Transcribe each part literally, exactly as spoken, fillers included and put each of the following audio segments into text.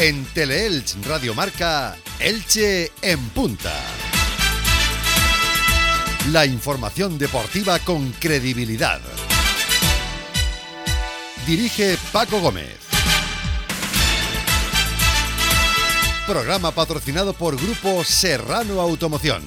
En Teleelch Radio Marca, Elche en punta. La información deportiva con credibilidad. Dirige Paco Gómez. Programa patrocinado por Grupo Serrano Automoción.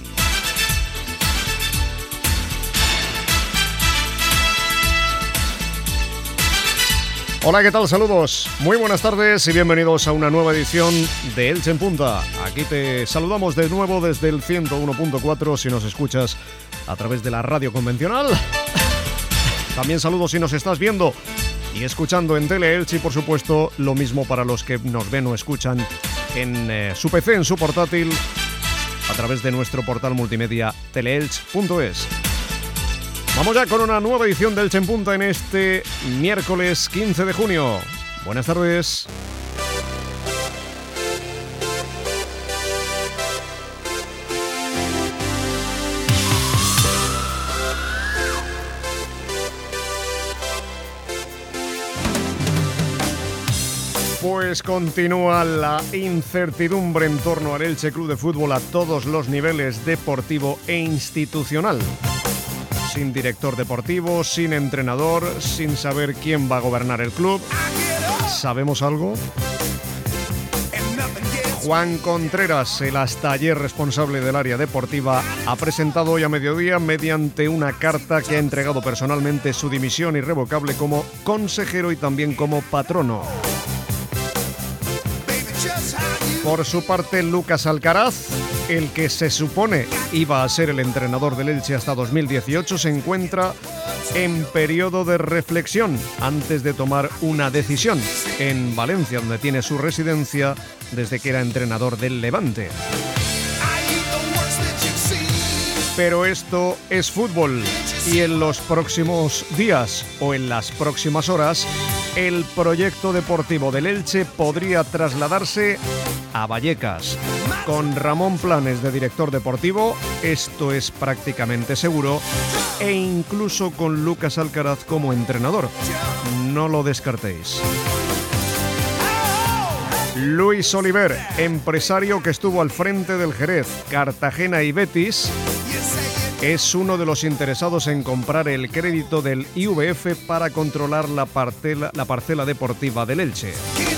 Hola, ¿qué tal? Saludos, muy buenas tardes y bienvenidos a una nueva edición de Elche en Punta. Aquí te saludamos de nuevo desde el ciento uno punto cuatro si nos escuchas a través de la radio convencional. También saludos si nos estás viendo y escuchando en Teleelch, y por supuesto lo mismo para los que nos ven o escuchan en eh, su P C, en su portátil, a través de nuestro portal multimedia teleelch punto es. Vamos ya con una nueva edición del Elche en Punta en este miércoles quince de junio. Buenas tardes. Pues continúa la incertidumbre en torno al Elche Club de Fútbol a todos los niveles, deportivo e institucional. Sin director deportivo, sin entrenador, sin saber quién va a gobernar el club. ¿Sabemos algo? Juan Contreras, el hasta ayer responsable del área deportiva, ha presentado hoy a mediodía, mediante una carta que ha entregado personalmente, su dimisión irrevocable como consejero y también como patrono. Por su parte, Lucas Alcaraz, el que se supone iba a ser el entrenador del Elche hasta dos mil dieciocho, se encuentra en periodo de reflexión antes de tomar una decisión en Valencia, donde tiene su residencia desde que era entrenador del Levante. Pero esto es fútbol y en los próximos días o en las próximas horas el proyecto deportivo del Elche podría trasladarse a Vallecas. Con Ramón Planes de director deportivo, esto es prácticamente seguro, e incluso con Lucas Alcaraz como entrenador. No lo descartéis. Luis Oliver, empresario que estuvo al frente del Jerez, Cartagena y Betis, es uno de los interesados en comprar el crédito del I V F para controlar la parcela, la parcela deportiva del Elche.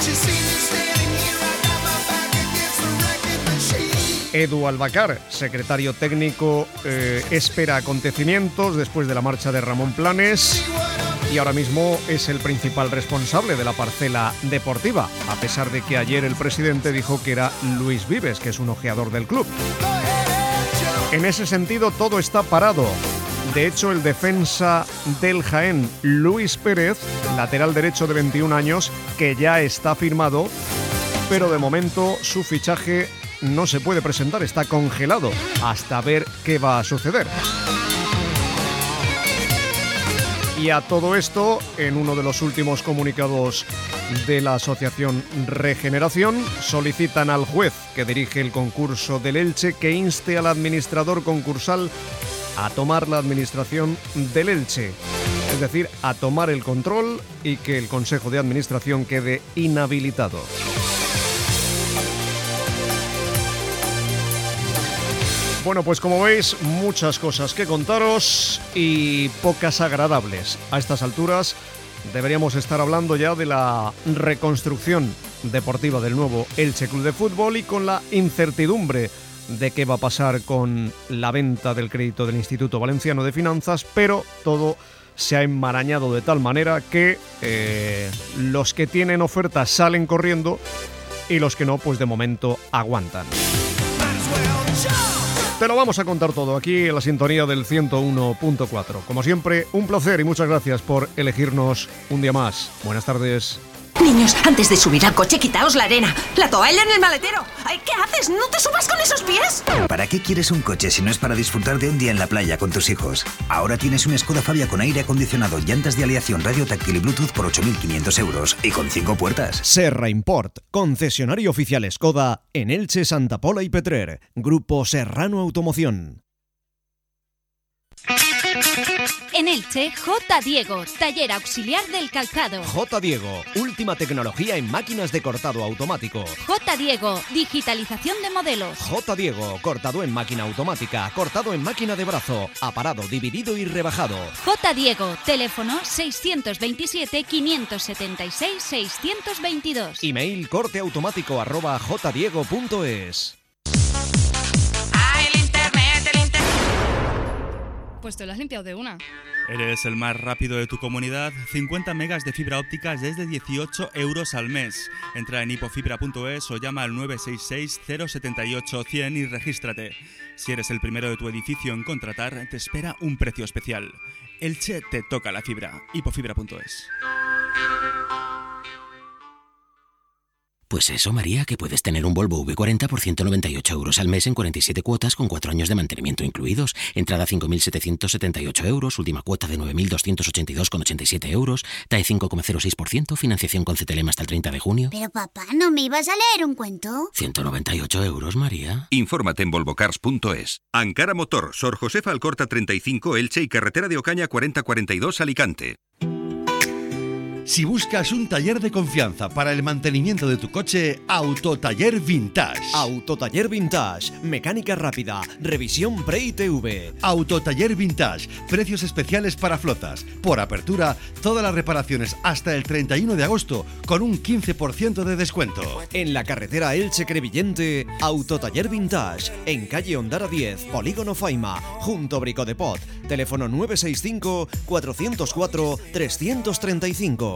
Edu Albacar, secretario técnico, eh, espera acontecimientos después de la marcha de Ramón Planes y ahora mismo es el principal responsable de la parcela deportiva, a pesar de que ayer el presidente dijo que era Luis Vives, que es un ojeador del club. En ese sentido, todo está parado. De hecho, el defensa del Jaén, Luis Pérez, lateral derecho de veintiún años, que ya está firmado, pero de momento su fichaje no se puede presentar, está congelado hasta ver qué va a suceder. Y a todo esto, en uno de los últimos comunicados de la Asociación Regeneración, solicitan al juez que dirige el concurso del Elche que inste al administrador concursal a tomar la administración del Elche, es decir, a tomar el control y que el Consejo de Administración quede inhabilitado. Bueno, pues como veis, muchas cosas que contaros y pocas agradables. A estas alturas deberíamos estar hablando ya de la reconstrucción deportiva del nuevo Elche Club de Fútbol y con la incertidumbre de qué va a pasar con la venta del crédito del Instituto Valenciano de Finanzas, pero todo se ha enmarañado de tal manera que eh, los que tienen ofertas salen corriendo y los que no, pues de momento aguantan. Te lo vamos a contar todo aquí en la sintonía del ciento uno punto cuatro. Como siempre, un placer y muchas gracias por elegirnos un día más. Buenas tardes. Niños, antes de subir al coche, quitaos la arena. La toalla en el maletero. Ay, ¿qué haces? ¿No te subas con esos pies? ¿Para qué quieres un coche si no es para disfrutar de un día en la playa con tus hijos? Ahora tienes un Skoda Fabia con aire acondicionado, llantas de aleación, radio táctil y Bluetooth por ocho mil quinientos euros y con cinco puertas. Serra Import, concesionario oficial Skoda en Elche, Santa Pola y Petrer. Grupo Serrano Automoción. En Elche, J. Diego, taller auxiliar del calzado. J. Diego, última tecnología en máquinas de cortado automático. J. Diego, digitalización de modelos. J. Diego, cortado en máquina automática, cortado en máquina de brazo, aparado, dividido y rebajado. J. Diego, teléfono seiscientos veintisiete, quinientos setenta y seis, seiscientos veintidós. Email corteautomático arroba jdiego punto es. Pues te lo has limpiado de una. Eres el más rápido de tu comunidad. cincuenta megas de fibra óptica desde dieciocho euros al mes. Entra en hipofibra punto es o llama al nueve seis seis, cero siete ocho, cien y regístrate. Si eres el primero de tu edificio en contratar, te espera un precio especial. Elche te toca la fibra. hipofibra punto es. Pues eso, María, que puedes tener un Volvo V cuarenta por ciento noventa y ocho euros al mes en cuarenta y siete cuotas con cuatro años de mantenimiento incluidos. Entrada cinco mil setecientos setenta y ocho euros, última cuota de nueve mil doscientos ochenta y dos con ochenta y siete euros, T A E cinco coma cero seis por ciento, financiación con C T L M hasta el treinta de junio. Pero papá, ¿no me ibas a leer un cuento? ciento noventa y ocho euros, María. Infórmate en volvocars punto es. Ankara Motor, Sor Josefa Alcorta treinta y cinco, Elche y Carretera de Ocaña cuarenta cuarenta y dos, Alicante. Si buscas un taller de confianza para el mantenimiento de tu coche, Autotaller Vintage. Autotaller Vintage, mecánica rápida, revisión pre-I T V. Autotaller Vintage, precios especiales para flotas. Por apertura, todas las reparaciones hasta el treinta y uno de agosto con un quince por ciento de descuento. En la carretera Elche-Crevillente, Autotaller Vintage, en calle Ondara diez, Polígono Faima, junto Brico de Pot. Teléfono nueve seis cinco, cuatro cero cuatro, tres tres cinco.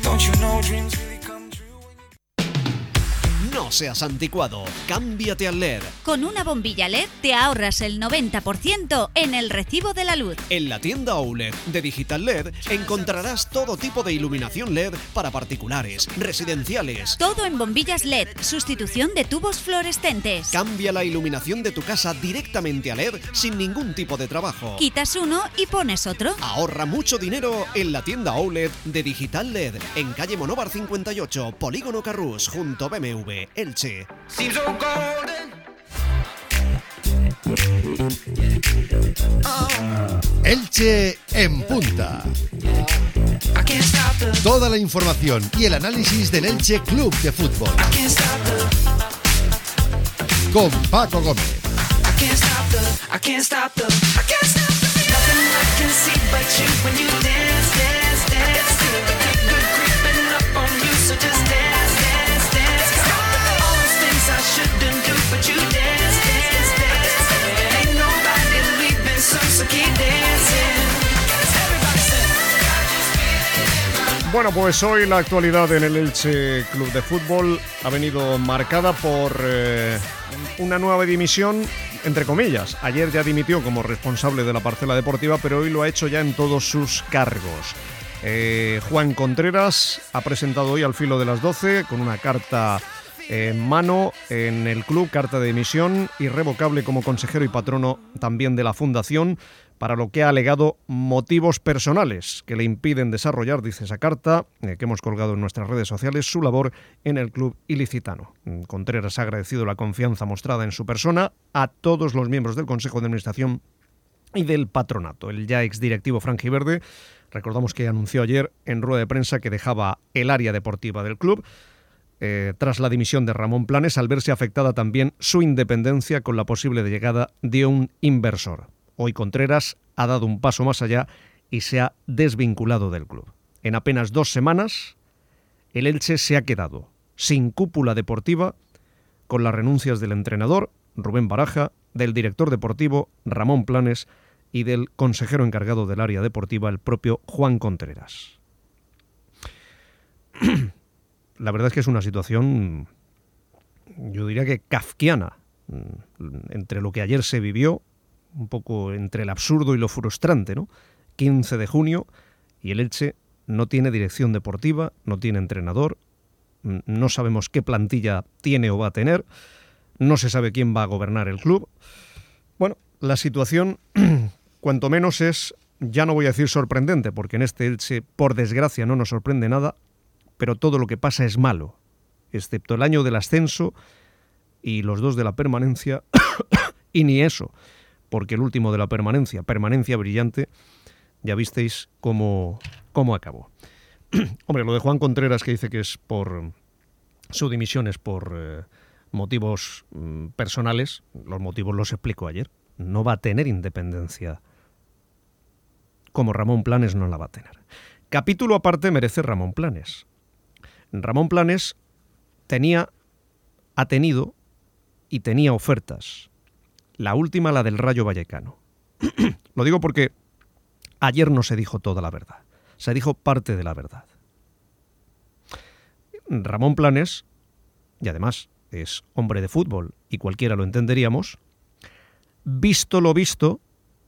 No seas anticuado, cámbiate al L E D. Con una bombilla L E D te ahorras el noventa por ciento en el recibo de la luz. En la tienda Oulet de Digital L E D encontrarás todo tipo de iluminación L E D para particulares, residenciales. Todo en bombillas L E D, sustitución de tubos fluorescentes. Cambia la iluminación de tu casa directamente a L E D sin ningún tipo de trabajo. Quitas uno y pones otro. Ahorra mucho dinero en la tienda Oulet de Digital L E D, en calle Monóvar cincuenta y ocho, Polígono Carrús, junto B M W, Elche. Elche en punta. Toda la información y el análisis del Elche Club de Fútbol. Con Paco Gómez. Bueno, pues hoy la actualidad en el Elche Club de Fútbol ha venido marcada por eh, una nueva dimisión, entre comillas. Ayer ya dimitió como responsable de la parcela deportiva, pero hoy lo ha hecho ya en todos sus cargos. Eh, Juan Contreras ha presentado hoy al filo de las doce con una carta en mano en el club, carta de dimisión irrevocable como consejero y patrono también de la fundación, para lo que ha alegado motivos personales que le impiden desarrollar, dice esa carta, eh, que hemos colgado en nuestras redes sociales, su labor en el club ilicitano. Contreras ha agradecido la confianza mostrada en su persona a todos los miembros del Consejo de Administración y del patronato. El ya exdirectivo franjiverde, recordamos que anunció ayer en rueda de prensa que dejaba el área deportiva del club, eh, tras la dimisión de Ramón Planes, al verse afectada también su independencia con la posible llegada de un inversor. Hoy Contreras ha dado un paso más allá y se ha desvinculado del club. En apenas dos semanas, el Elche se ha quedado sin cúpula deportiva, con las renuncias del entrenador, Rubén Baraja, del director deportivo, Ramón Planes, y del consejero encargado del área deportiva, el propio Juan Contreras. La verdad es que es una situación, yo diría que kafkiana, entre lo que ayer se vivió, un poco entre el absurdo y lo frustrante, ¿no? quince de junio, y el Elche no tiene dirección deportiva, no tiene entrenador, no sabemos qué plantilla tiene o va a tener, no se sabe quién va a gobernar el club. Bueno, la situación, cuanto menos es, ya no voy a decir sorprendente, porque en este Elche, por desgracia, no nos sorprende nada, pero todo lo que pasa es malo, excepto el año del ascenso y los dos de la permanencia, y ni eso, porque el último de la permanencia, permanencia brillante, ya visteis cómo, cómo acabó. Hombre, lo de Juan Contreras, que dice que es por su dimisión es por eh, motivos mm, personales, los motivos los explico ayer. No va a tener independencia como Ramón Planes no la va a tener. Capítulo aparte merece Ramón Planes. Ramón Planes tenía, ha tenido y tenía ofertas. La última, la del Rayo Vallecano. Lo digo porque ayer no se dijo toda la verdad. Se dijo parte de la verdad. Ramón Planes, y además es hombre de fútbol y cualquiera lo entenderíamos, visto lo visto,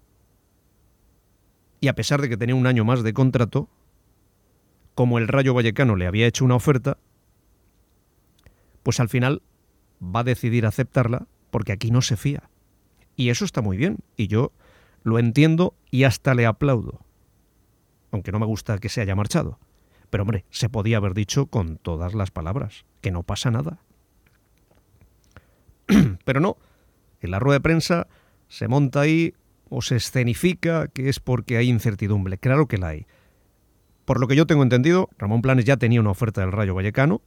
y a pesar de que tenía un año más de contrato, como el Rayo Vallecano le había hecho una oferta, pues al final va a decidir aceptarla porque aquí no se fía. Y eso está muy bien, y yo lo entiendo y hasta le aplaudo. Aunque no me gusta que se haya marchado. Pero hombre, se podía haber dicho con todas las palabras, que no pasa nada. Pero no, en la rueda de prensa se monta ahí o se escenifica que es porque hay incertidumbre. Claro que la hay. Por lo que yo tengo entendido, Ramón Planes ya tenía una oferta del Rayo Vallecano.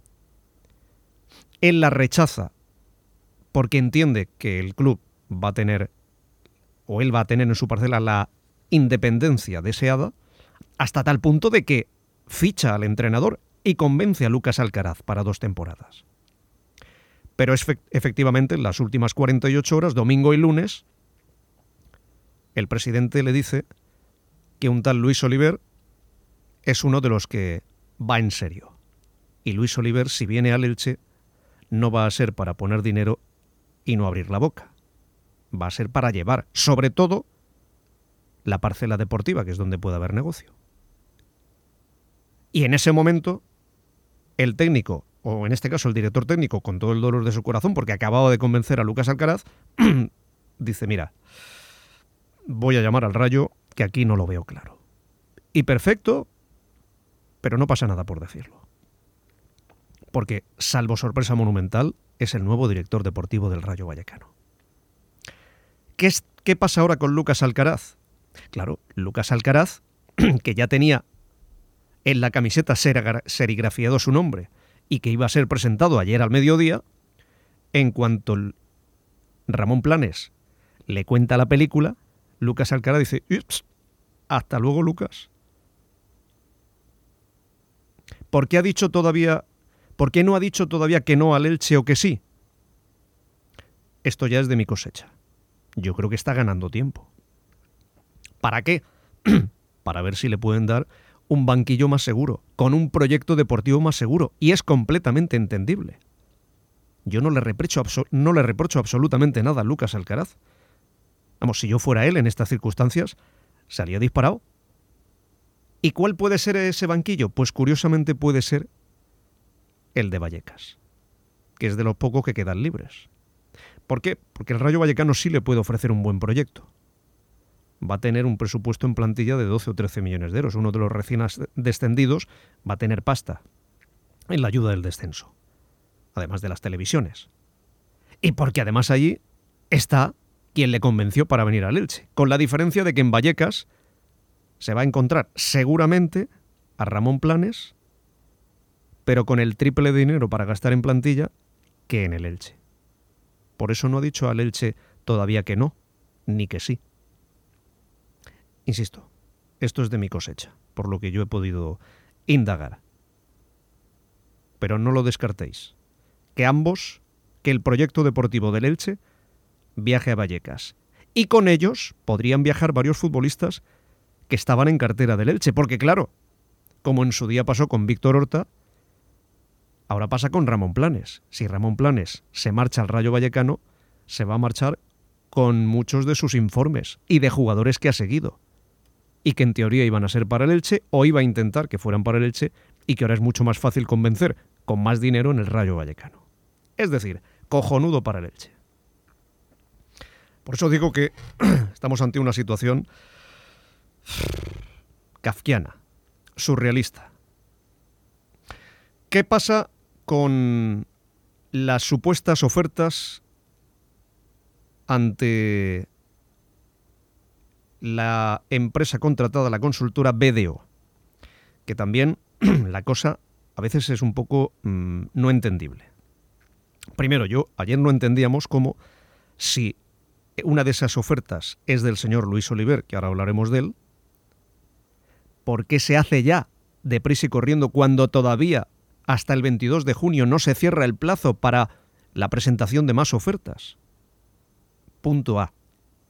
Él la rechaza porque entiende que el club va a tener, o él va a tener en su parcela la independencia deseada, hasta tal punto de que ficha al entrenador y convence a Lucas Alcaraz para dos temporadas. Pero efectivamente, en las últimas cuarenta y ocho horas, domingo y lunes, el presidente le dice que un tal Luis Oliver es uno de los que va en serio. Y Luis Oliver, si viene al Elche, no va a ser para poner dinero y no abrir la boca. Va a ser para llevar, sobre todo, la parcela deportiva, que es donde puede haber negocio. Y en ese momento, el técnico, o en este caso el director técnico, con todo el dolor de su corazón, porque acababa de convencer a Lucas Alcaraz, dice, mira, voy a llamar al Rayo, que aquí no lo veo claro. Y perfecto, pero no pasa nada por decirlo. Porque, salvo sorpresa monumental, es el nuevo director deportivo del Rayo Vallecano. ¿Qué, es, qué pasa ahora con Lucas Alcaraz? Claro, Lucas Alcaraz, que ya tenía en la camiseta serigrafiado su nombre y que iba a ser presentado ayer al mediodía, en cuanto Ramón Planes le cuenta la película, Lucas Alcaraz dice, ups, hasta luego, Lucas. ¿Por qué ha dicho todavía, por qué no ha dicho todavía que no al Elche o que sí? Esto ya es de mi cosecha. Yo creo que está ganando tiempo. ¿Para qué? Para ver si le pueden dar un banquillo más seguro, con un proyecto deportivo más seguro, y es completamente entendible. Yo no le reprocho, no le reprocho absolutamente nada a Lucas Alcaraz. Vamos, si yo fuera él en estas circunstancias, salía disparado. ¿Y cuál puede ser ese banquillo? Pues curiosamente puede ser el de Vallecas, que es de los pocos que quedan libres. ¿Por qué? Porque el Rayo Vallecano sí le puede ofrecer un buen proyecto. Va a tener un presupuesto en plantilla de doce o trece millones de euros. Uno de los recién descendidos va a tener pasta en la ayuda del descenso, además de las televisiones. Y porque además allí está quien le convenció para venir al Elche, con la diferencia de que en Vallecas se va a encontrar seguramente a Ramón Planes, pero con el triple de dinero para gastar en plantilla que en el Elche. Por eso no ha dicho al Elche todavía que no, ni que sí. Insisto, esto es de mi cosecha, por lo que yo he podido indagar. Pero no lo descartéis, que ambos, que el proyecto deportivo del Elche viaje a Vallecas. Y con ellos podrían viajar varios futbolistas que estaban en cartera del Elche, porque claro, como en su día pasó con Víctor Horta, ahora pasa con Ramón Planes. Si Ramón Planes se marcha al Rayo Vallecano, se va a marchar con muchos de sus informes y de jugadores que ha seguido, y que en teoría iban a ser para el Elche, o iba a intentar que fueran para el Elche, y que ahora es mucho más fácil convencer con más dinero en el Rayo Vallecano. Es decir, cojonudo para el Elche. Por eso digo que estamos ante una situación kafkiana, surrealista. ¿Qué pasa con las supuestas ofertas ante la empresa contratada, la consultora B D O, que también la cosa a veces es un poco mmm, no entendible. Primero, yo ayer no entendíamos cómo, si una de esas ofertas es del señor Luis Oliver, que ahora hablaremos de él, ¿por qué se hace ya deprisa y corriendo cuando todavía hasta el veintidós de junio no se cierra el plazo para la presentación de más ofertas? Punto A.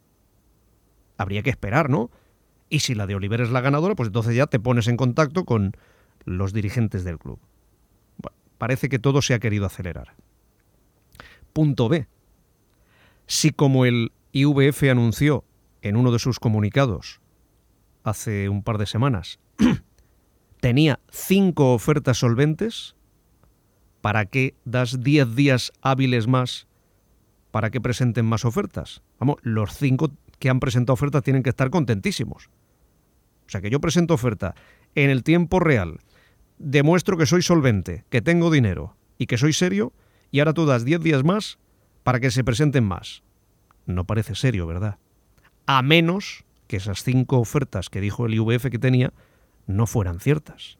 Habría que esperar, ¿no? Y si la de Oliver es la ganadora, pues entonces ya te pones en contacto con los dirigentes del club. Bueno, parece que todo se ha querido acelerar. Punto B. Si, como el I V F anunció en uno de sus comunicados hace un par de semanas, tenía cinco ofertas solventes, ¿para qué das diez días hábiles más para que presenten más ofertas? Vamos, los cinco que han presentado ofertas tienen que estar contentísimos. O sea, que yo presento oferta en el tiempo real, demuestro que soy solvente, que tengo dinero y que soy serio, y ahora tú das diez días más para que se presenten más. No parece serio, ¿verdad? A menos que esas cinco ofertas que dijo el I V F que tenía no fueran ciertas.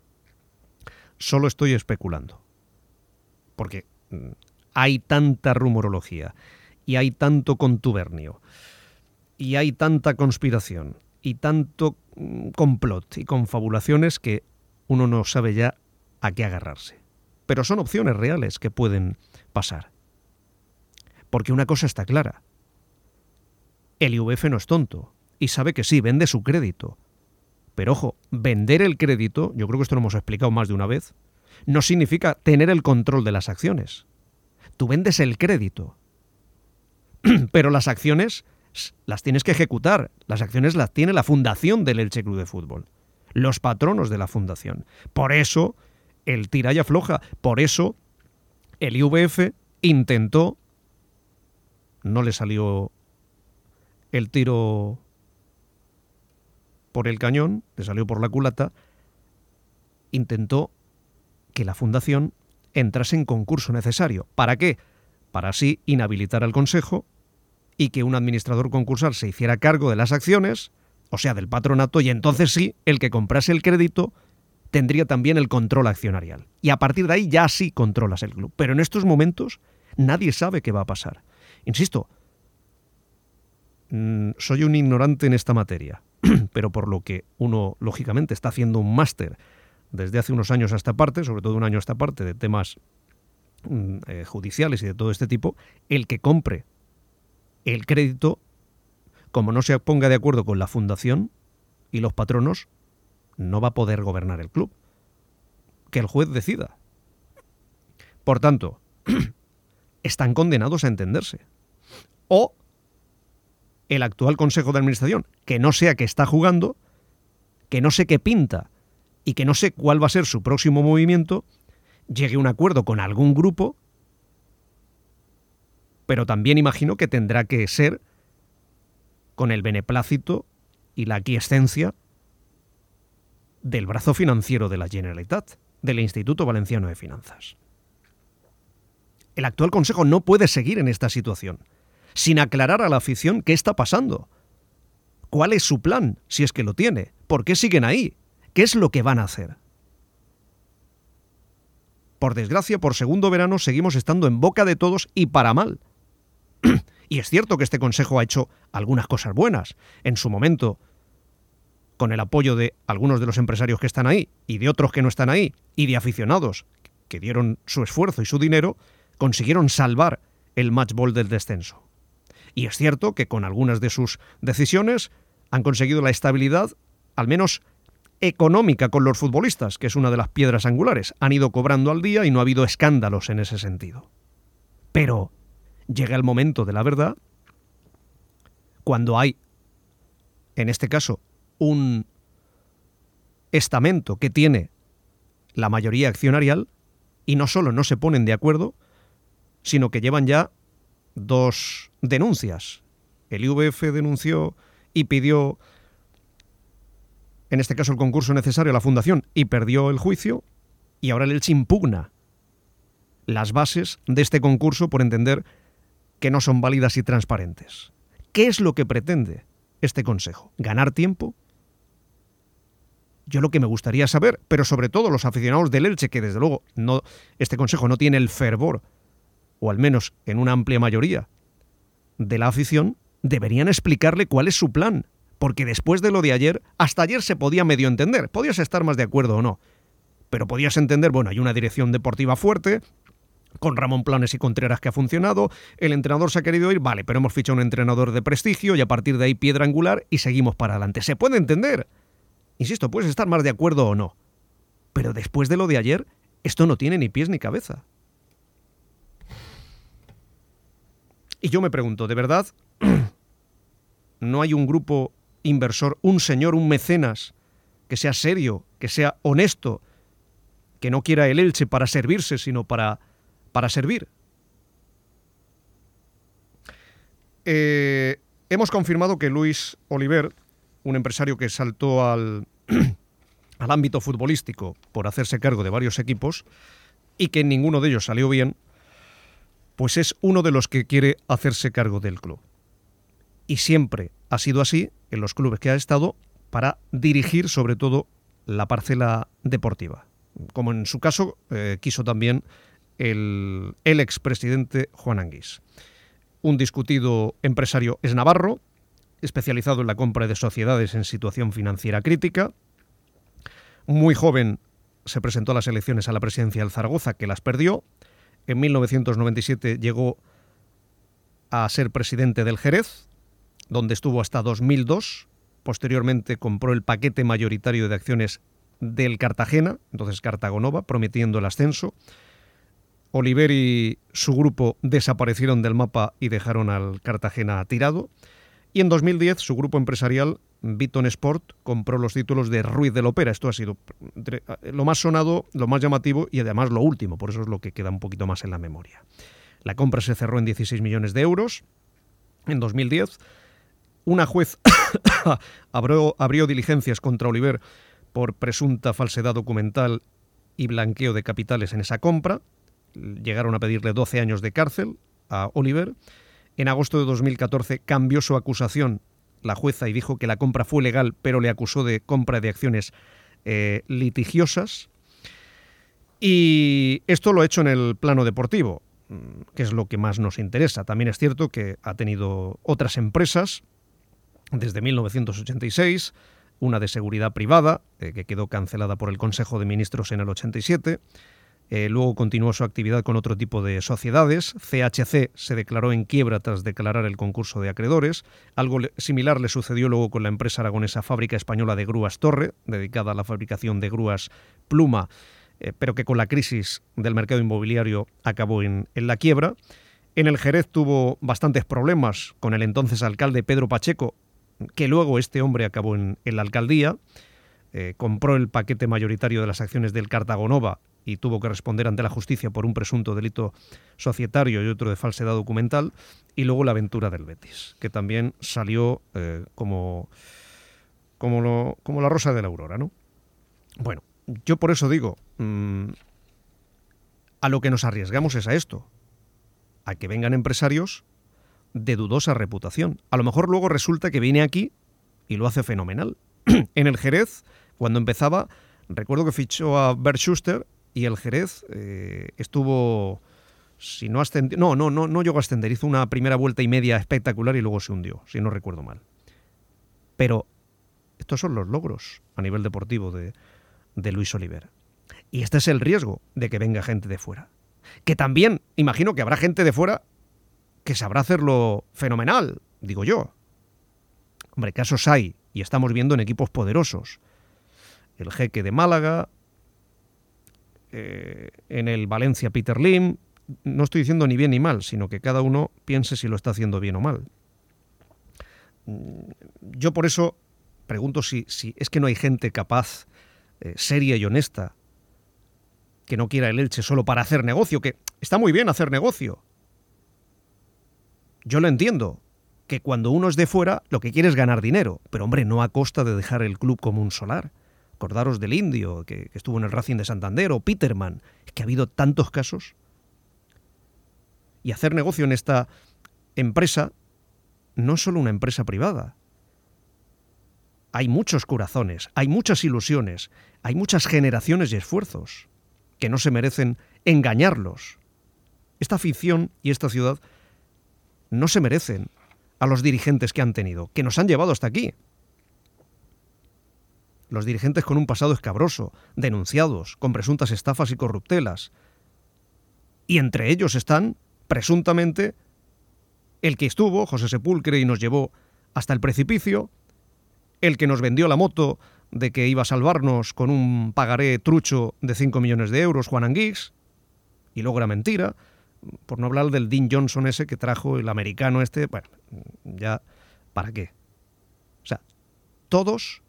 Solo estoy especulando. Porque hay tanta rumorología y hay tanto contubernio y hay tanta conspiración y tanto complot y confabulaciones que uno no sabe ya a qué agarrarse. Pero son opciones reales que pueden pasar. Porque una cosa está clara. El I V F no es tonto y sabe que sí, vende su crédito. Pero ojo, vender el crédito, yo creo que esto lo hemos explicado más de una vez, no significa tener el control de las acciones. Tú vendes el crédito, pero las acciones las tienes que ejecutar. Las acciones las tiene la fundación del Elche Club de Fútbol, los patronos de la fundación. Por eso el tira y afloja, por eso el I V F intentó, no le salió el tiro por el cañón, le salió por la culata, intentó que la fundación entrase en concurso necesario. ¿Para qué? Para así inhabilitar al Consejo y que un administrador concursal se hiciera cargo de las acciones, o sea, del patronato, y entonces sí, el que comprase el crédito tendría también el control accionarial. Y a partir de ahí ya sí controlas el club. Pero en estos momentos nadie sabe qué va a pasar. Insisto, mmm, soy un ignorante en esta materia, pero por lo que uno, lógicamente, está haciendo un máster desde hace unos años a esta parte, sobre todo un año a esta parte, de temas mmm, eh, judiciales y de todo este tipo, el que compre el crédito, como no se ponga de acuerdo con la fundación y los patronos, no va a poder gobernar el club. Que el juez decida. Por tanto, están condenados a entenderse. O el actual Consejo de Administración, que no sé a qué está jugando, que no sé qué pinta y que no sé cuál va a ser su próximo movimiento, llegue a un acuerdo con algún grupo, pero también imagino que tendrá que ser con el beneplácito y la aquiescencia del brazo financiero de la Generalitat, del Instituto Valenciano de Finanzas. El actual Consejo no puede seguir en esta situación sin aclarar a la afición qué está pasando. ¿Cuál es su plan, si es que lo tiene? ¿Por qué siguen ahí? ¿Qué es lo que van a hacer? Por desgracia, por segundo verano seguimos estando en boca de todos y para mal. Y es cierto que este Consejo ha hecho algunas cosas buenas. En su momento, con el apoyo de algunos de los empresarios que están ahí y de otros que no están ahí y de aficionados que dieron su esfuerzo y su dinero, consiguieron salvar el match ball del descenso. Y es cierto que con algunas de sus decisiones han conseguido la estabilidad, al menos económica, con los futbolistas, que es una de las piedras angulares. Han ido cobrando al día y no ha habido escándalos en ese sentido. Pero llega el momento de la verdad, cuando hay, en este caso, un estamento que tiene la mayoría accionarial y no solo no se ponen de acuerdo, sino que llevan ya dos denuncias. El I V F denunció y pidió, en este caso, el concurso necesario a la fundación y perdió el juicio, y ahora el Elche impugna las bases de este concurso por entender que no son válidas y transparentes. ¿Qué es lo que pretende este consejo? ¿Ganar tiempo? Yo lo que me gustaría saber, pero sobre todo los aficionados del Elche, que desde luego no, este consejo no tiene el fervor, o al menos en una amplia mayoría de la afición, deberían explicarle cuál es su plan. Porque después de lo de ayer, hasta ayer se podía medio entender. Podías estar más de acuerdo o no. Pero podías entender, bueno, hay una dirección deportiva fuerte, con Ramón Planes y Contreras que ha funcionado, el entrenador se ha querido ir, vale, pero hemos fichado un entrenador de prestigio y a partir de ahí piedra angular y seguimos para adelante. Se puede entender. Insisto, puedes estar más de acuerdo o no. Pero después de lo de ayer, esto no tiene ni pies ni cabeza. Y yo me pregunto, ¿de verdad no hay un grupo inversor, un señor, un mecenas, que sea serio, que sea honesto, que no quiera el Elche para servirse, sino para, para servir? Eh, hemos confirmado que Luis Oliver, un empresario que saltó al, al ámbito futbolístico por hacerse cargo de varios equipos y que ninguno de ellos salió bien, pues es uno de los que quiere hacerse cargo del club. Y siempre ha sido así en los clubes que ha estado para dirigir sobre todo la parcela deportiva. Como en su caso eh, quiso también el, el expresidente Juan Anguís. Un discutido empresario es navarro, especializado en la compra de sociedades en situación financiera crítica. Muy joven se presentó a las elecciones a la presidencia del Zaragoza, que las perdió. En mil novecientos noventa y siete llegó a ser presidente del Jerez, donde estuvo hasta dos mil dos. Posteriormente compró el paquete mayoritario de acciones del Cartagena, entonces Cartagonova, prometiendo el ascenso. Oliver y su grupo desaparecieron del mapa y dejaron al Cartagena tirado. Y en dos mil diez su grupo empresarial, Beaton Sport, compró los títulos de Ruiz de Lopera. Esto ha sido lo más sonado, lo más llamativo y además lo último, por eso es lo que queda un poquito más en la memoria. La compra se cerró en dieciséis millones de euros en dos mil diez. Una juez abrió, abrió diligencias contra Oliver por presunta falsedad documental y blanqueo de capitales en esa compra. Llegaron a pedirle doce años de cárcel a Oliver. En agosto de dos mil catorce cambió su acusación la jueza y dijo que la compra fue legal, pero le acusó de compra de acciones eh, litigiosas. Y esto lo ha hecho en el plano deportivo, que es lo que más nos interesa. También es cierto que ha tenido otras empresas desde mil novecientos ochenta y seis, una de seguridad privada, eh, que quedó cancelada por el Consejo de Ministros en el ochenta y siete. Eh, luego continuó su actividad con otro tipo de sociedades. C H C se declaró en quiebra tras declarar el concurso de acreedores. Algo le, similar le sucedió luego con la empresa aragonesa Fábrica Española de Grúas Torre, dedicada a la fabricación de grúas Pluma, eh, pero que con la crisis del mercado inmobiliario acabó en, en la quiebra. En el Jerez tuvo bastantes problemas con el entonces alcalde Pedro Pacheco, que luego este hombre acabó en, en la alcaldía. Eh, compró el paquete mayoritario de las acciones del Cartagonova y tuvo que responder ante la justicia por un presunto delito societario y otro de falsedad documental, y luego la aventura del Betis, que también salió eh, como, como, lo, como la rosa de la aurora, ¿no? Bueno, yo por eso digo, mmm, a lo que nos arriesgamos es a esto, a que vengan empresarios de dudosa reputación. A lo mejor luego resulta que viene aquí y lo hace fenomenal. En el Jerez, cuando empezaba, recuerdo que fichó a Bert Schuster, y el Jerez eh, estuvo, si no ascendió, no, no, no, no llegó a ascender, hizo una primera vuelta y media espectacular y luego se hundió, si no recuerdo mal. Pero estos son los logros a nivel deportivo de, de Luis Oliver. Y este es el riesgo de que venga gente de fuera. Que también, imagino que habrá gente de fuera que sabrá hacerlo fenomenal, digo yo. Hombre, casos hay, y estamos viendo en equipos poderosos. El Jeque de Málaga, Eh, en el Valencia Peter Lim. No estoy diciendo ni bien ni mal, sino que cada uno piense si lo está haciendo bien o mal. Yo por eso pregunto si, si es que no hay gente capaz, eh, seria y honesta, que no quiera el Elche solo para hacer negocio, que está muy bien hacer negocio. Yo lo entiendo, que cuando uno es de fuera lo que quiere es ganar dinero, pero hombre, no a costa de dejar el club como un solar. Acordaros del Indio, que, que estuvo en el Racing de Santander, o Peterman, que ha habido tantos casos. Y hacer negocio en esta empresa no es solo una empresa privada, hay muchos corazones, hay muchas ilusiones, hay muchas generaciones y esfuerzos que no se merecen engañarlos. Esta afición y esta ciudad no se merecen a los dirigentes que han tenido, que nos han llevado hasta aquí. Los dirigentes con un pasado escabroso, denunciados, con presuntas estafas y corruptelas. Y entre ellos están, presuntamente, el que estuvo, José Sepulcre, y nos llevó hasta el precipicio, el que nos vendió la moto de que iba a salvarnos con un pagaré trucho de cinco millones de euros, Juan Anguix, y luego era mentira, por no hablar del Dean Johnson ese que trajo el americano este, bueno, ya, ¿para qué? O sea, todos,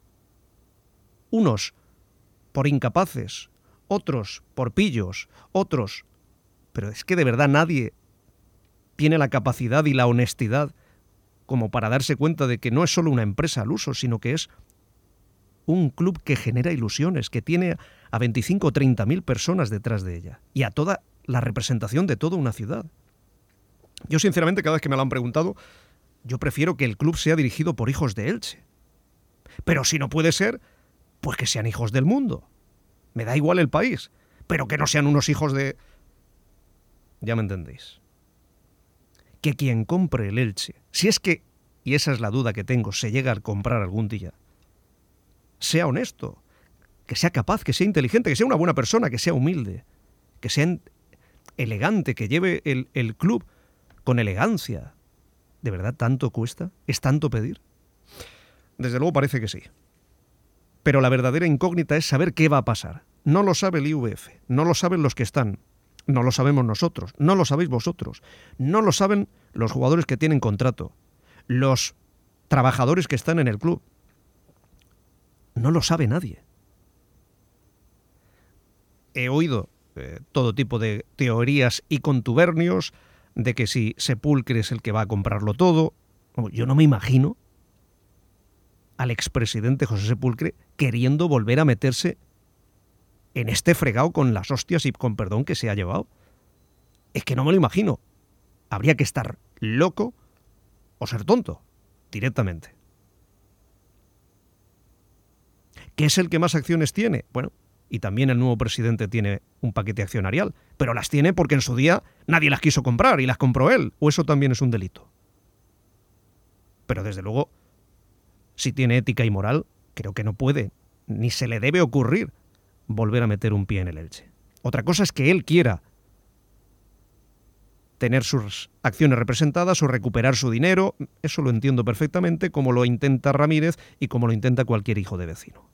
unos por incapaces, otros por pillos, otros, pero es que de verdad nadie tiene la capacidad y la honestidad como para darse cuenta de que no es solo una empresa al uso, sino que es un club que genera ilusiones, que tiene a veinticinco o treinta mil personas detrás de ella y a toda la representación de toda una ciudad. Yo sinceramente, cada vez que me lo han preguntado, yo prefiero que el club sea dirigido por hijos de Elche. Pero si no puede ser, pues que sean hijos del mundo. Me da igual el país, pero que no sean unos hijos de... Ya me entendéis. Que quien compre el Elche, si es que, y esa es la duda que tengo, se llega a comprar algún día, sea honesto, que sea capaz, que sea inteligente, que sea una buena persona, que sea humilde, que sea elegante, que lleve el, el club con elegancia. ¿De verdad tanto cuesta? ¿Es tanto pedir? Desde luego parece que sí. Pero la verdadera incógnita es saber qué va a pasar. No lo sabe el I V F, no lo saben los que están, no lo sabemos nosotros, no lo sabéis vosotros, no lo saben los jugadores que tienen contrato, los trabajadores que están en el club. No lo sabe nadie. He oído eh, todo tipo de teorías y contubernios de que si Sepulcre es el que va a comprarlo todo. Yo no me imagino al expresidente José Sepulcre queriendo volver a meterse en este fregado con las hostias y con perdón que se ha llevado. Es que no me lo imagino. Habría que estar loco o ser tonto, directamente. ¿Qué es el que más acciones tiene? Bueno, y también el nuevo presidente tiene un paquete accionarial, pero las tiene porque en su día nadie las quiso comprar y las compró él, o eso también es un delito. Pero desde luego, si tiene ética y moral, creo que no puede, ni se le debe ocurrir volver a meter un pie en el Elche. Otra cosa es que él quiera tener sus acciones representadas o recuperar su dinero, eso lo entiendo perfectamente, como lo intenta Ramírez y como lo intenta cualquier hijo de vecino.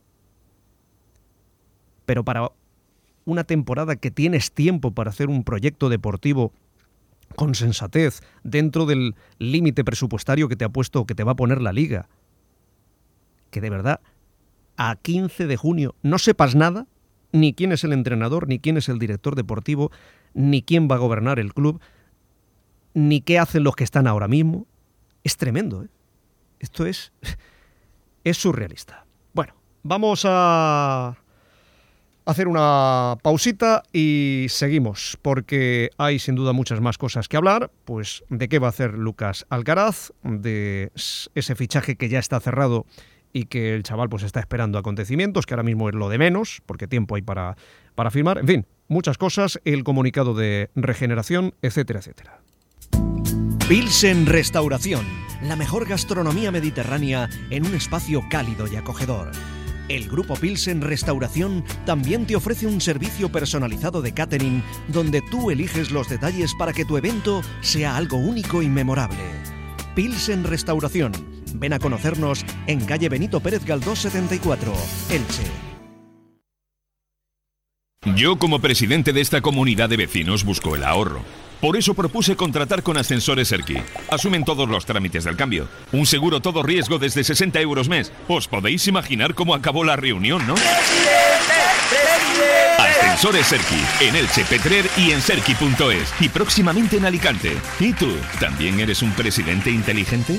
Pero para una temporada que tienes tiempo para hacer un proyecto deportivo con sensatez, dentro del límite presupuestario que te ha puesto o que te va a poner la Liga, que de verdad a quince de junio no sepas nada, ni quién es el entrenador, ni quién es el director deportivo, ni quién va a gobernar el club, ni qué hacen los que están ahora mismo, es tremendo, ¿eh? Esto es, es surrealista. Bueno, vamos a hacer una pausita y seguimos, porque hay sin duda muchas más cosas que hablar. Pues de qué va a hacer Lucas Alcaraz, de ese fichaje que ya está cerrado y que el chaval pues está esperando acontecimientos, que ahora mismo es lo de menos, porque tiempo hay para, para firmar. En fin, muchas cosas, el comunicado de regeneración, etcétera, etcétera. Pilsen Restauración, la mejor gastronomía mediterránea en un espacio cálido y acogedor. El Grupo Pilsen Restauración también te ofrece un servicio personalizado de catering donde tú eliges los detalles para que tu evento sea algo único y memorable. Pilsen Restauración. Ven a conocernos en calle Benito Pérez Galdós setenta y cuatro, Elche. Yo, como presidente de esta comunidad de vecinos, busco el ahorro. Por eso propuse contratar con Ascensores Erki. Asumen todos los trámites del cambio. Un seguro todo riesgo desde sesenta euros mes. Os podéis imaginar cómo acabó la reunión, ¿no? Ascensores Erki, en Elche, Petrer y en serki punto es. Y próximamente en Alicante. ¿Y tú, también eres un presidente inteligente?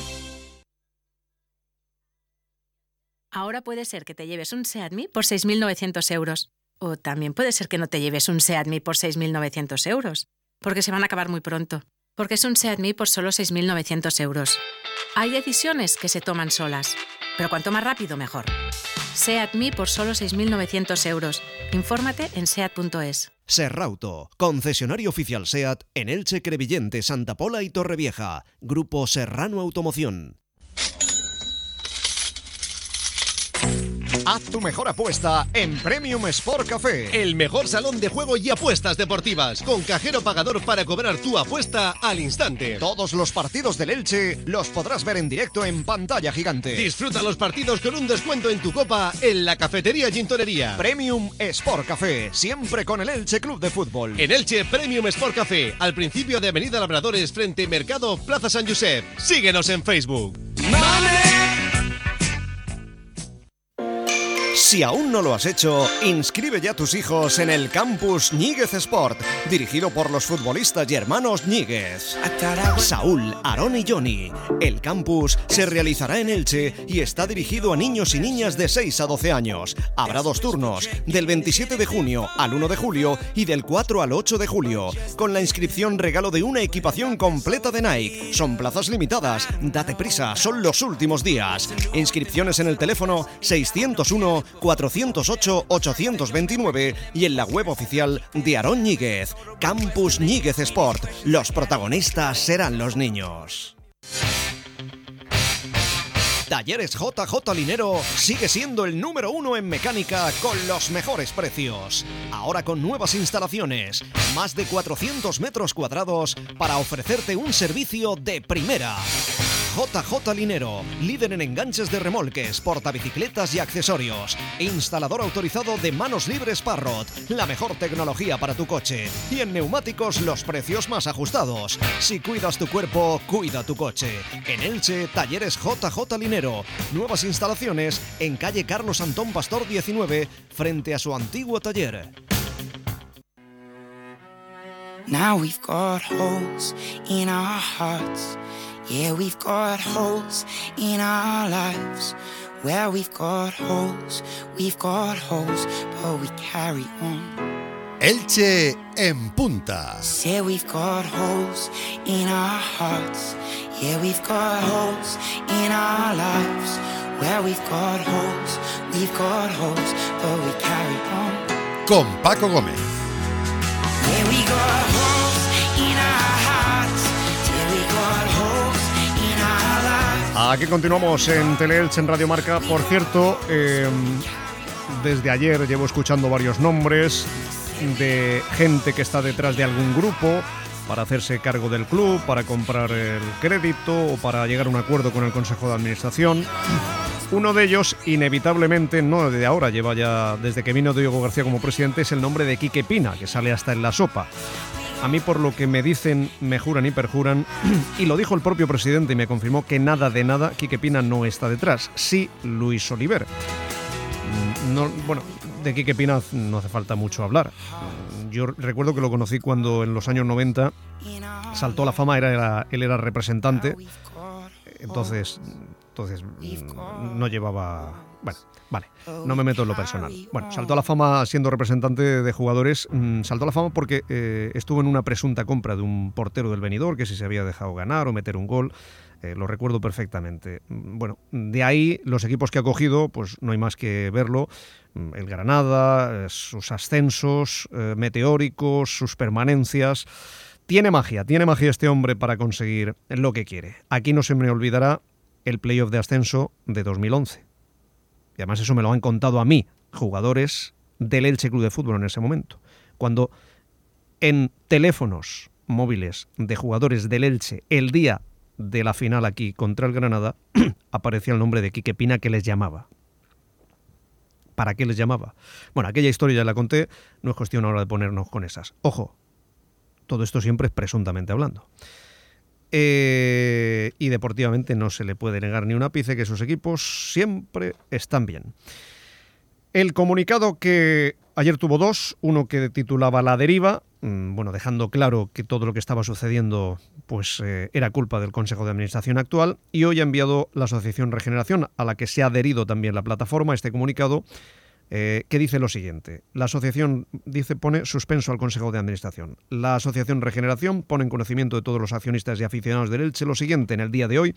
Ahora puede ser que te lleves un Seat Mii por seis mil novecientos euros. O también puede ser que no te lleves un Seat Mii por seis mil novecientos euros. Porque se van a acabar muy pronto. Porque es un Seat Mii por solo seis mil novecientos euros. Hay decisiones que se toman solas. Pero cuanto más rápido, mejor. SEAT Mii por solo seis mil novecientos euros. Infórmate en seat punto es. Serrauto, concesionario oficial SEAT en Elche, Crevillente, Santa Pola y Torrevieja. Grupo Serrano Automoción. Haz tu mejor apuesta en Premium Sport Café. El mejor salón de juego y apuestas deportivas, con cajero pagador para cobrar tu apuesta al instante. Todos los partidos del Elche los podrás ver en directo en pantalla gigante. Disfruta los partidos con un descuento en tu copa en la cafetería Gintonería. Premium Sport Café, siempre con el Elche Club de Fútbol. En Elche, Premium Sport Café, al principio de Avenida Labradores, frente Mercado Plaza San Josep. Síguenos en Facebook. Si aún no lo has hecho, inscribe ya a tus hijos en el Campus Ñíguez Sport, dirigido por los futbolistas y hermanos Ñíguez. Saúl, Aarón y Johnny. El campus se realizará en Elche y está dirigido a niños y niñas de seis a doce años. Habrá dos turnos, del veintisiete de junio al uno de julio y del cuatro al ocho de julio. Con la inscripción regalo de una equipación completa de Nike. Son plazas limitadas, date prisa, son los últimos días. Inscripciones en el teléfono seiscientos uno, cuatrocientos ocho, ochocientos veintinueve y en la web oficial de Aarón Ñíguez. Campus Ñíguez Sport. Los protagonistas serán los niños. Talleres J J Linero sigue siendo el número uno en mecánica con los mejores precios. Ahora con nuevas instalaciones, más de cuatrocientos metros cuadrados para ofrecerte un servicio de primera. J J Linero, líder en enganches de remolques, portabicicletas y accesorios. Instalador autorizado de Manos Libres Parrot, la mejor tecnología para tu coche. Y en neumáticos los precios más ajustados. Si cuidas tu cuerpo, cuida tu coche. En Elche, Talleres J J Linero. Nuevas instalaciones en calle Carlos Antón Pastor diecinueve, frente a su antiguo taller. Now we've got holes in our hearts. Yeah, we've got holes in our lives. Where we've got holes, we've got holes, but we carry on. Elche en punta. Say we've got holes in our hearts. Yeah, we've got holes in our lives. Where we've got holes, we've got holes, but we carry on. Con Paco Gómez. Yeah, we got holes in our hearts. Yeah, we got holes in our lives. Aquí continuamos en Teleelche, en Radio Marca. Por cierto, eh, desde ayer llevo escuchando varios nombres de gente que está detrás de algún grupo para hacerse cargo del club, para comprar el crédito o para llegar a un acuerdo con el Consejo de Administración. Uno de ellos, inevitablemente, no de ahora, lleva ya desde que vino Diego García como presidente, es el nombre de Quique Pina, que sale hasta en la sopa. A mí, por lo que me dicen, me juran y perjuran, y lo dijo el propio presidente y me confirmó que nada de nada, Quique Pina no está detrás. Sí, Luis Oliver. No, bueno, de Quique Pina no hace falta mucho hablar. Yo recuerdo que lo conocí cuando en los años noventa saltó a la fama, era, era, él era representante, entonces, entonces no llevaba... Bueno, vale, no me meto en lo personal. Bueno, saltó a la fama siendo representante de jugadores, saltó a la fama porque eh, estuvo en una presunta compra de un portero del Benidorm, que si se había dejado ganar o meter un gol, eh, lo recuerdo perfectamente. Bueno, de ahí los equipos que ha cogido, pues no hay más que verlo, el Granada, eh, sus ascensos eh, meteóricos, sus permanencias. Tiene magia, tiene magia este hombre para conseguir lo que quiere. Aquí no se me olvidará el playoff de ascenso de dos mil once. Y además eso me lo han contado a mí, jugadores del Elche Club de Fútbol en ese momento. Cuando en teléfonos móviles de jugadores del Elche, el día de la final aquí contra el Granada, aparecía el nombre de Quique Pina, que les llamaba. ¿Para qué les llamaba? Bueno, aquella historia ya la conté, no es cuestión ahora de ponernos con esas. Ojo, todo esto siempre es presuntamente hablando. Eh, y deportivamente no se le puede negar ni un ápice que sus equipos siempre están bien. El comunicado que ayer tuvo dos, uno que titulaba La deriva, bueno, dejando claro que todo lo que estaba sucediendo pues eh, era culpa del Consejo de Administración actual, y hoy ha enviado la Asociación Regeneración, a la que se ha adherido también la plataforma, este comunicado, Eh, que dice lo siguiente. La asociación dice pone suspenso al Consejo de Administración. La Asociación Regeneración pone en conocimiento de todos los accionistas y aficionados del Elche lo siguiente: en el día de hoy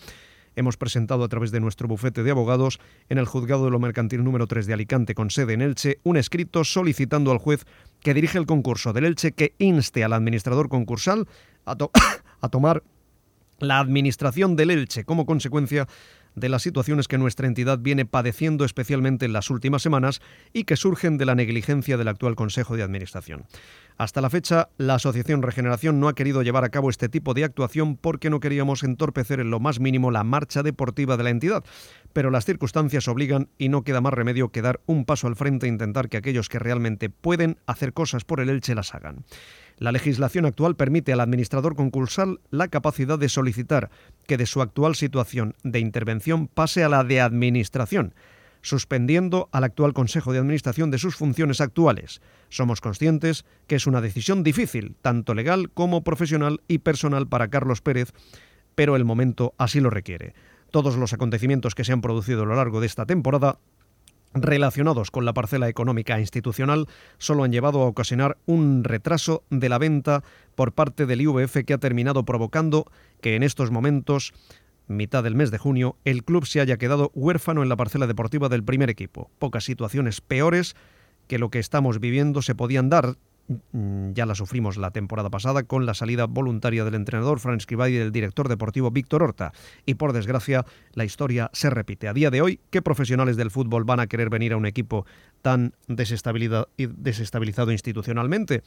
hemos presentado a través de nuestro bufete de abogados en el Juzgado de lo Mercantil número tres de Alicante, con sede en Elche, un escrito solicitando al juez que dirige el concurso del Elche que inste al administrador concursal a, to- a tomar la administración del Elche como consecuencia de las situaciones que nuestra entidad viene padeciendo especialmente en las últimas semanas y que surgen de la negligencia del actual Consejo de Administración. Hasta la fecha, la Asociación Regeneración no ha querido llevar a cabo este tipo de actuación porque no queríamos entorpecer en lo más mínimo la marcha deportiva de la entidad, pero las circunstancias obligan y no queda más remedio que dar un paso al frente e intentar que aquellos que realmente pueden hacer cosas por el Elche las hagan. La legislación actual permite al administrador concursal la capacidad de solicitar que de su actual situación de intervención pase a la de administración, suspendiendo al actual Consejo de Administración de sus funciones actuales. Somos conscientes que es una decisión difícil, tanto legal como profesional y personal para Carlos Pérez, pero el momento así lo requiere. Todos los acontecimientos que se han producido a lo largo de esta temporada relacionados con la parcela económica institucional solo han llevado a ocasionar un retraso de la venta por parte del I V F que ha terminado provocando que en estos momentos, mitad del mes de junio, el club se haya quedado huérfano en la parcela deportiva del primer equipo. Pocas situaciones peores que lo que estamos viviendo se podían dar. Ya la sufrimos la temporada pasada con la salida voluntaria del entrenador Fran Escribá y del director deportivo Víctor Horta. Y por desgracia, la historia se repite. A día de hoy, ¿qué profesionales del fútbol van a querer venir a un equipo tan desestabilizado institucionalmente?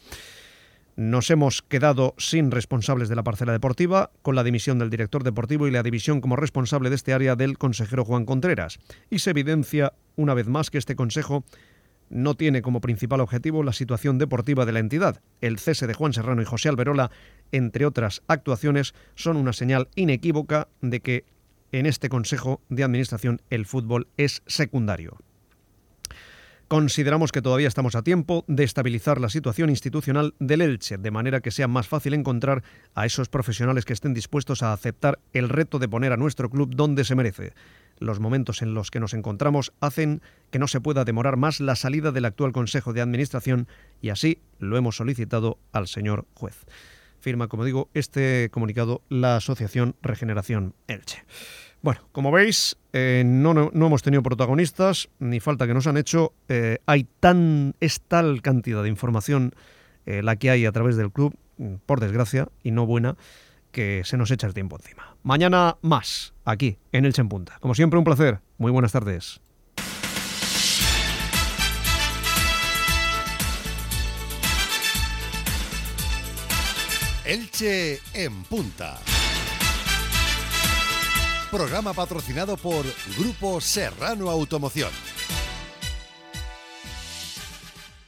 Nos hemos quedado sin responsables de la parcela deportiva, con la dimisión del director deportivo y la división como responsable de este área del consejero Juan Contreras. Y se evidencia una vez más que este consejo no tiene como principal objetivo la situación deportiva de la entidad. El cese de Juan Serrano y José Alberola, entre otras actuaciones, son una señal inequívoca de que en este Consejo de Administración el fútbol es secundario. Consideramos que todavía estamos a tiempo de estabilizar la situación institucional del Elche, de manera que sea más fácil encontrar a esos profesionales que estén dispuestos a aceptar el reto de poner a nuestro club donde se merece. Los momentos en los que nos encontramos hacen que no se pueda demorar más la salida del actual Consejo de Administración y así lo hemos solicitado al señor juez. Firma, como digo, este comunicado la Asociación Regeneración Elche. Bueno, como veis, eh, no, no, no hemos tenido protagonistas, ni falta que nos han hecho. Eh, hay tan, es tal cantidad de información eh, la que hay a través del club, por desgracia, y no buena, que se nos echa el tiempo encima. Mañana más, aquí, en Elche en Punta. Como siempre, un placer. Muy buenas tardes. Elche en Punta. Programa patrocinado por Grupo Serrano Automoción.